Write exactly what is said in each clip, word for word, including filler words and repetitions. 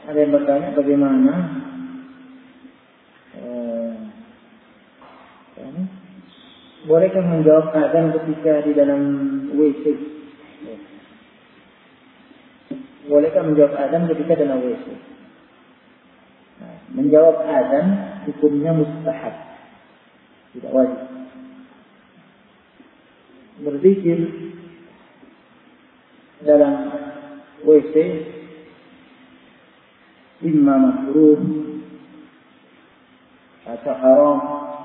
Ada yang bertanya bagaimana eh, ini, bolehkah menjawab azan ketika di dalam W C? Bolehkah menjawab azan ketika dalam W C? Nah, menjawab azan hukumnya mustahab, tidak wajib. Berzikir dalam W C imma makruh atau haram.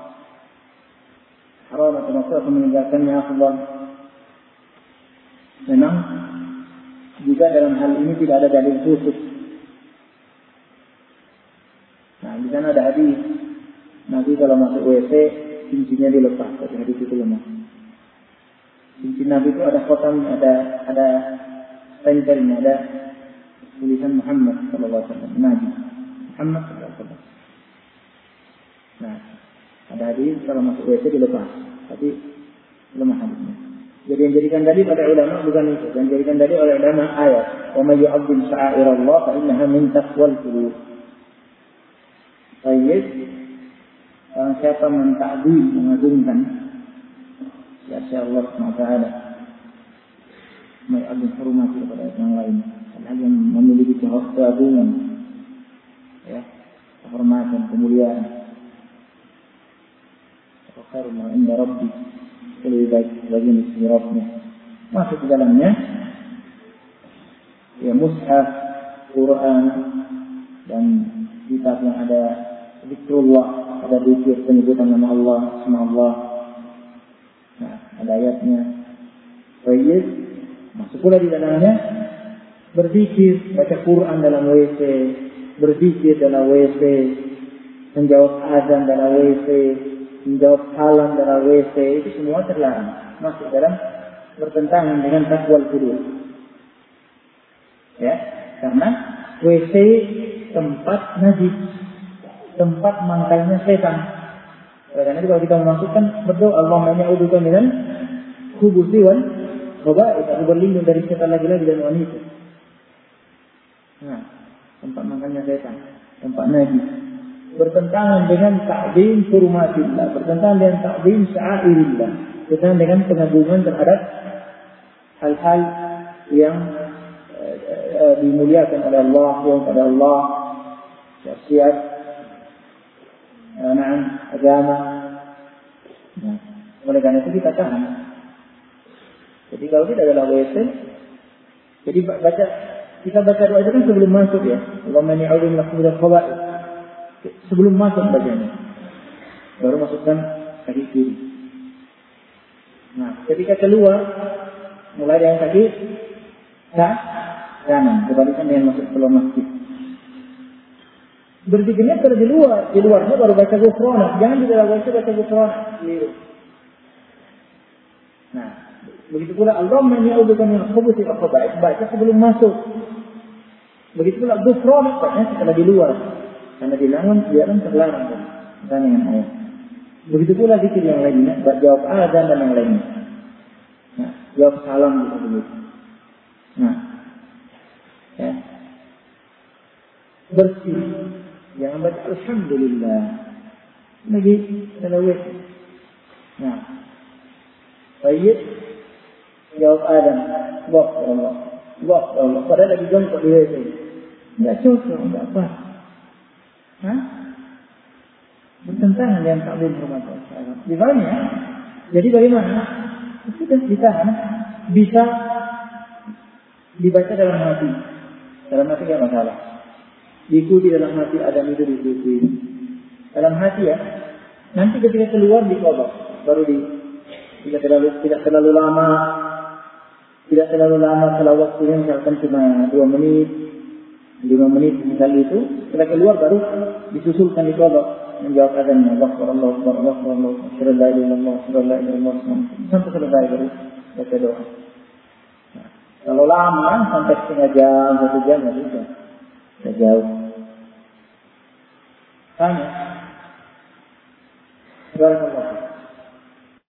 Haram atau makruh atau meninggalkannya afdal. Memang juga dalam hal ini tidak ada dalil khusus. Nah, di sana ada hadis Nabi kalau masuk W C cincinnya dilepas, tapi hadis itu lemah. Cincin Nabi itu ada khotam, ada ada stempelnya, ada tulisan Muhammad sallallahu alaihi wasallam, Nabi Muhammad sallallahu alaihi wasallam. Nah, ada hadis kalau masuk W C dilepas, tapi lemah hadisnya. Jadi yang jadikan dalil pada ulama bukan itu, yang jadikan dalil oleh ulama ayat, "Wa may yu'azzim sya'airallah fa innaha min taqwal qulub." Baik, orang siapa mentakdim, mengagungkan ya Allah subhanahu wa ta'ala, mengagungkan hormat kepada yang lain, hal yang memiliki keagungan, ya, kehormatan, kemuliaan. Khairul inda Rabbi, lebih baik bagi misi Rabbnya. Masuk ke dalamnya ya mushaf, Quran, dan kitab yang ada zikrullah, ada zikir penyebutan nama Allah, nama Allah. Nah, ada ayatnya. Baik, masuk pula di dalamnya berzikir, baca Quran dalam W C, berzikir dalam W C, menjawab azan dalam W C, menjawab salam dalam W C, itu semua terlarang. Masuk dalam bertentangan dengan taqwal qulub. Ya, karena W C tempat najis, tempat mangkalnya setan. Karena itu kalau kita memasukkan berdoa Allahumma inni a'udzubika minal khubuthi wal khaba'ith, aku berlindung dari setan laki-laki dan wanita. Nah, tempat mangkalnya setan, tempat najis. Bertentangan dengan ta'zim hurumatillah, bertentangan dengan ta'zim sya'airillah, bertentangan dengan pengagungan terhadap hal-hal yang uh, uh, dimuliakan oleh Allah, yang pada Allah, syariat, uh, agama. Nah, oleh karena itu kita tahan. Jadi kalau tidak adalah W C, jadi baca kita baca doa itu kan sebelum masuk ya. Allahumma inni a'udzubika minal khaba'ith. Sebelum masuk bacanya, baru masukkan kaki kiri. Nah, ketika keluar, mulai dari kaki kanan, kebalikan dengan masuk ke masjid. Berzikirnya kalau di luar, di luarnya baru baca ghufranak. Jangan di dalam baca baca ghufranak. Nah, begitu pula Allahumma inni a'udzubika minal khubuthi wal khaba'ith, baca sebelum masuk. Begitu pula ghufranak, baca setelah di luar. Karena di dalam dilarang terlarang kan dengan ayat. Begitu pula zikir yang lainnya, jawab azan dan yang lainnya. Nah, jawab salam juga begitu. Nah, ya. Bersih. Jangan baca alhamdulillah. Lagi salawat. Nah, baik. Jawab azan. Wah Allah. Wah Allah. Padahal lagi jongkok di W C. Enggak cocok, enggak apa. Hah? Bertentangan dengan ta'zim hormat Allah. Dibalik ya. Jadi bagaimana? Sudah ditahan, bisa dibaca dalam hati. Dalam hati tidak masalah. Diikuti dalam hati, ada itu diikuti. Dalam hati ya. Nanti ketika keluar dikodok, baru di tidak terlalu tidak terlalu lama, tidak terlalu lama kalau waktunya misalkan cuma dua menit. lima menit misalnya itu, setelah keluar baru disusulkan di kodok menjawab azannya. Allahu Akbar, Allahu Akbar, Allahu Akbar, Allahu Akbar, la ilaha illallah, la ilaha illallah, sampai selesai baru baca doa. Nah, kalau lama sampai setengah jam, satu jam ya sudah, sudah jauh. Tanya. Barakallahu.